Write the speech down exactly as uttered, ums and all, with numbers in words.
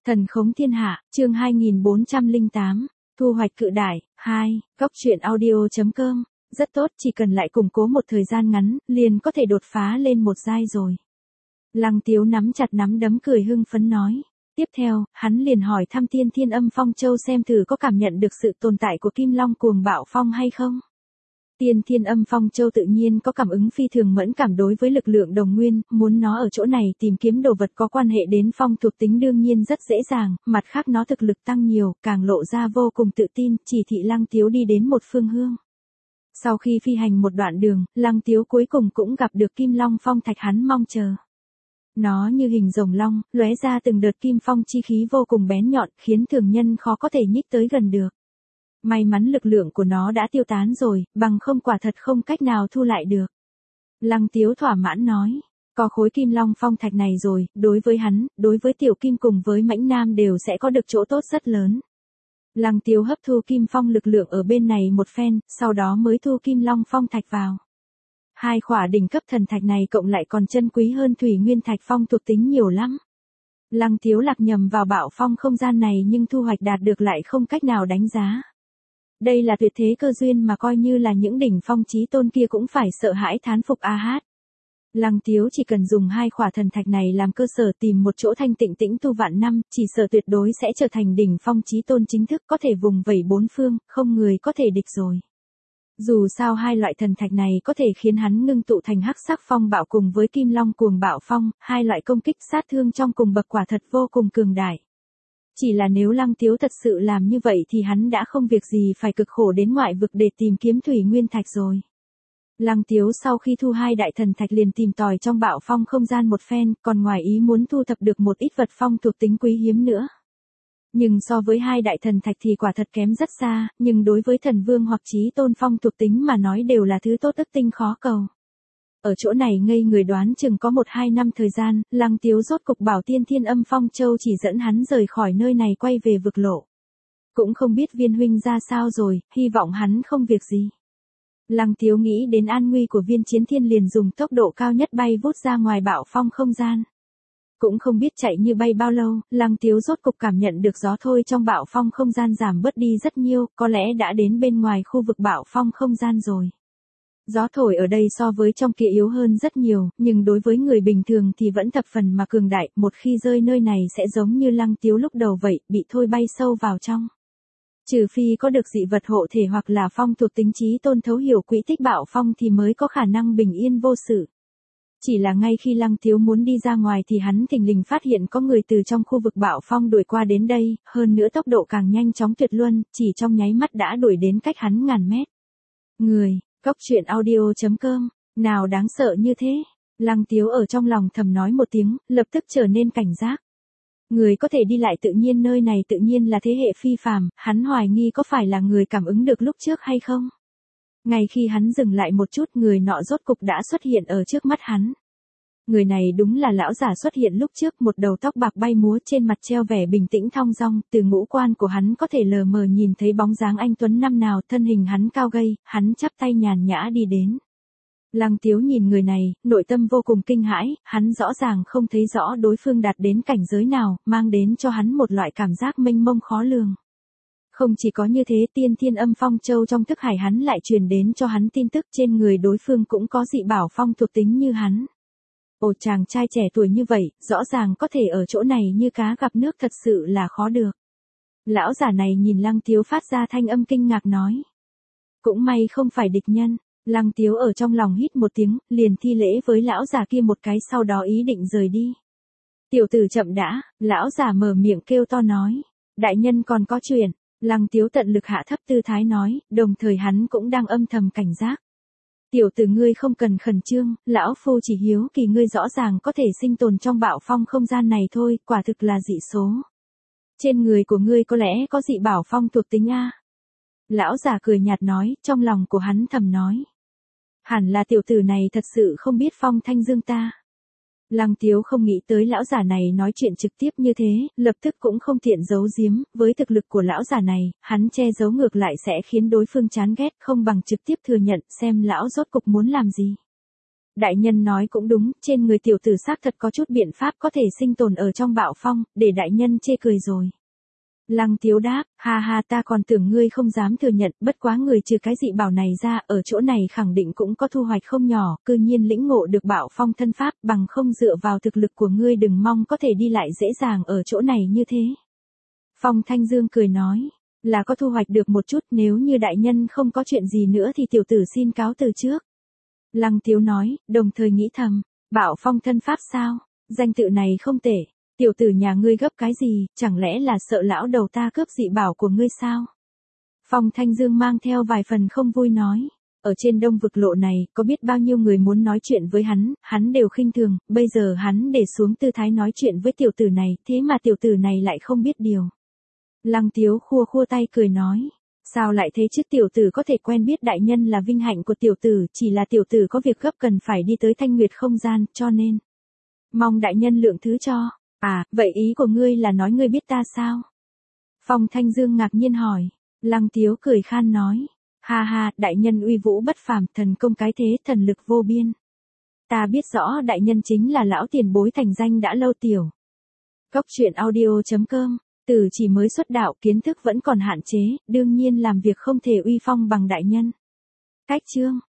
Thần khống thiên hạ, chương hai nghìn bốn trăm lẻ tám, thu hoạch cự đại, hai, góc truyện audio.com, rất tốt, chỉ cần lại củng cố một thời gian ngắn, liền có thể đột phá lên một giai rồi. Lăng Tiếu nắm chặt nắm đấm cười hưng phấn nói. Tiếp theo, hắn liền hỏi thăm Tiên Thiên Âm Phong Châu xem thử có cảm nhận được sự tồn tại của Kim Long Cuồng Bạo Phong hay không. Tiên Thiên Âm Phong Châu tự nhiên có cảm ứng phi thường mẫn cảm đối với lực lượng đồng nguyên, muốn nó ở chỗ này tìm kiếm đồ vật có quan hệ đến phong thuộc tính đương nhiên rất dễ dàng, mặt khác nó thực lực tăng nhiều, càng lộ ra vô cùng tự tin, chỉ thị Lăng Tiếu đi đến một phương hướng. Sau khi phi hành một đoạn đường, Lăng Tiếu cuối cùng cũng gặp được Kim Long Phong Thạch hắn mong chờ. Nó như hình rồng long, lóe ra từng đợt kim phong chi khí vô cùng bén nhọn, khiến thường nhân khó có thể nhích tới gần được. May mắn lực lượng của nó đã tiêu tán rồi, bằng không quả thật không cách nào thu lại được. Lăng Tiếu thỏa mãn nói, có khối Kim Long Phong Thạch này rồi, đối với hắn, đối với Tiểu Kim cùng với Mãnh Nam đều sẽ có được chỗ tốt rất lớn. Lăng Tiếu hấp thu Kim Phong lực lượng ở bên này một phen, sau đó mới thu Kim Long Phong Thạch vào. Hai khỏa đỉnh cấp thần thạch này cộng lại còn chân quý hơn Thủy Nguyên Thạch Phong thuộc tính nhiều lắm. Lăng Tiếu lạc nhầm vào bạo phong không gian này nhưng thu hoạch đạt được lại không cách nào đánh giá. Đây là tuyệt thế cơ duyên mà coi như là những đỉnh phong chí tôn kia cũng phải sợ hãi thán phục a hát. Lăng Tiếu chỉ cần dùng hai khỏa thần thạch này làm cơ sở tìm một chỗ thanh tịnh tĩnh tu vạn năm, chỉ sợ tuyệt đối sẽ trở thành đỉnh phong chí tôn chính thức có thể vùng vẫy bốn phương, không người có thể địch rồi. Dù sao hai loại thần thạch này có thể khiến hắn ngưng tụ thành hắc sắc phong bạo cùng với Kim Long Cuồng Bạo Phong, hai loại công kích sát thương trong cùng bậc quả thật vô cùng cường đại. Chỉ là nếu Lăng Tiếu thật sự làm như vậy thì hắn đã không việc gì phải cực khổ đến ngoại vực để tìm kiếm Thủy Nguyên Thạch rồi. Lăng Tiếu sau khi thu hai đại thần thạch liền tìm tòi trong bạo phong không gian một phen, còn ngoài ý muốn thu thập được một ít vật phong thuộc tính quý hiếm nữa. Nhưng so với hai đại thần thạch thì quả thật kém rất xa, nhưng đối với thần vương hoặc chí tôn phong thuộc tính mà nói đều là thứ tốt ức tinh khó cầu. Ở chỗ này ngây người đoán chừng có một hai năm thời gian, Lăng Tiếu rốt cục bảo Tiên Thiên Âm Phong Châu chỉ dẫn hắn rời khỏi nơi này quay về vực lộ. Cũng không biết Viên huynh ra sao rồi, hy vọng hắn không việc gì. Lăng Tiếu nghĩ đến an nguy của Viên Chiến Thiên liền dùng tốc độ cao nhất bay vút ra ngoài bạo phong không gian. Cũng không biết chạy như bay bao lâu, Lăng Tiếu rốt cục cảm nhận được gió thôi trong bạo phong không gian giảm bớt đi rất nhiều, có lẽ đã đến bên ngoài khu vực bạo phong không gian rồi. Gió thổi ở đây so với trong kia yếu hơn rất nhiều, nhưng đối với người bình thường thì vẫn thập phần mà cường đại, một khi rơi nơi này sẽ giống như Lăng Tiếu lúc đầu vậy, bị thôi bay sâu vào trong. Trừ phi có được dị vật hộ thể hoặc là phong thuộc tính chí tôn thấu hiểu quỹ tích bạo phong thì mới có khả năng bình yên vô sự. Chỉ là ngay khi Lăng Tiếu muốn đi ra ngoài thì hắn thình lình phát hiện có người từ trong khu vực bạo phong đuổi qua đến đây, hơn nữa tốc độ càng nhanh chóng tuyệt luân, chỉ trong nháy mắt đã đuổi đến cách hắn ngàn mét. Người, góc truyện audio.com, nào đáng sợ như thế? Lăng Tiếu ở trong lòng thầm nói một tiếng, lập tức trở nên cảnh giác. Người có thể đi lại tự nhiên nơi này tự nhiên là thế hệ phi phàm, hắn hoài nghi có phải là người cảm ứng được lúc trước hay không? Ngay khi hắn dừng lại một chút người nọ rốt cục đã xuất hiện ở trước mắt hắn. Người này đúng là lão giả xuất hiện lúc trước, một đầu tóc bạc bay múa trên mặt treo vẻ bình tĩnh thong dong, từ ngũ quan của hắn có thể lờ mờ nhìn thấy bóng dáng anh tuấn năm nào, thân hình hắn cao gầy, hắn chắp tay nhàn nhã đi đến. Lăng Tiếu nhìn người này, nội tâm vô cùng kinh hãi, hắn rõ ràng không thấy rõ đối phương đạt đến cảnh giới nào, mang đến cho hắn một loại cảm giác mênh mông khó lường. Không chỉ có như thế, Tiên Thiên Âm Phong Châu trong thức hải hắn lại truyền đến cho hắn tin tức trên người đối phương cũng có dị bảo phong thuộc tính như hắn. Ồ, chàng trai trẻ tuổi như vậy, rõ ràng có thể ở chỗ này như cá gặp nước, thật sự là khó được. Lão giả này nhìn Lăng Tiếu phát ra thanh âm kinh ngạc nói. Cũng may không phải địch nhân. Lăng Tiếu ở trong lòng hít một tiếng, liền thi lễ với lão già kia một cái, sau đó ý định rời đi. Tiểu tử chậm đã, lão già mở miệng kêu to nói. Đại nhân còn có chuyện. Lăng Tiếu tận lực hạ thấp tư thái nói, đồng thời hắn cũng đang âm thầm cảnh giác. Tiểu tử ngươi không cần khẩn trương, lão phu chỉ hiếu kỳ ngươi rõ ràng có thể sinh tồn trong bạo phong không gian này thôi, quả thực là dị số. Trên người của ngươi có lẽ có dị bảo phong thuộc tính a? Lão già cười nhạt nói, trong lòng của hắn thầm nói. Hẳn là tiểu tử này thật sự không biết phong thanh dương ta. Lăng Tiếu không nghĩ tới lão giả này nói chuyện trực tiếp như thế, lập tức cũng không tiện giấu giếm, với thực lực của lão giả này, hắn che giấu ngược lại sẽ khiến đối phương chán ghét, không bằng trực tiếp thừa nhận xem lão rốt cục muốn làm gì. Đại nhân nói cũng đúng, trên người tiểu tử xác thật có chút biện pháp có thể sinh tồn ở trong bạo phong, để đại nhân chê cười rồi. Lăng Tiếu đáp, ha ha ta còn tưởng ngươi không dám thừa nhận, bất quá người trừ cái dị bảo này ra, ở chỗ này khẳng định cũng có thu hoạch không nhỏ, cư nhiên lĩnh ngộ được bạo phong thân pháp, bằng không dựa vào thực lực của ngươi đừng mong có thể đi lại dễ dàng ở chỗ này như thế. Phong Thanh Dương cười nói, là có thu hoạch được một chút, nếu như đại nhân không có chuyện gì nữa thì tiểu tử xin cáo từ trước. Lăng Tiếu nói, đồng thời nghĩ thầm, bạo phong thân pháp sao, danh tự này không tệ. Tiểu tử nhà ngươi gấp cái gì, chẳng lẽ là sợ lão đầu ta cướp dị bảo của ngươi sao? Phong Thanh Dương mang theo vài phần không vui nói. Ở trên đông vực lộ này, có biết bao nhiêu người muốn nói chuyện với hắn, hắn đều khinh thường, bây giờ hắn để xuống tư thái nói chuyện với tiểu tử này, thế mà tiểu tử này lại không biết điều. Lăng Tiếu khua khua tay cười nói. Sao lại thế chứ, tiểu tử có thể quen biết đại nhân là vinh hạnh của tiểu tử, chỉ là tiểu tử có việc gấp cần phải đi tới Thanh Nguyệt không gian, cho nên. Mong đại nhân lượng thứ cho. À, vậy ý của ngươi là nói ngươi biết ta sao? Phong Thanh Dương ngạc nhiên hỏi. Lăng Tiếu cười khan nói. Ha ha, đại nhân uy vũ bất phàm, thần công cái thế, thần lực vô biên. Ta biết rõ đại nhân chính là lão tiền bối thành danh đã lâu tiểu. Cốc truyện audio chấm com, từ chỉ mới xuất đạo kiến thức vẫn còn hạn chế, đương nhiên làm việc không thể uy phong bằng đại nhân. Cách chương.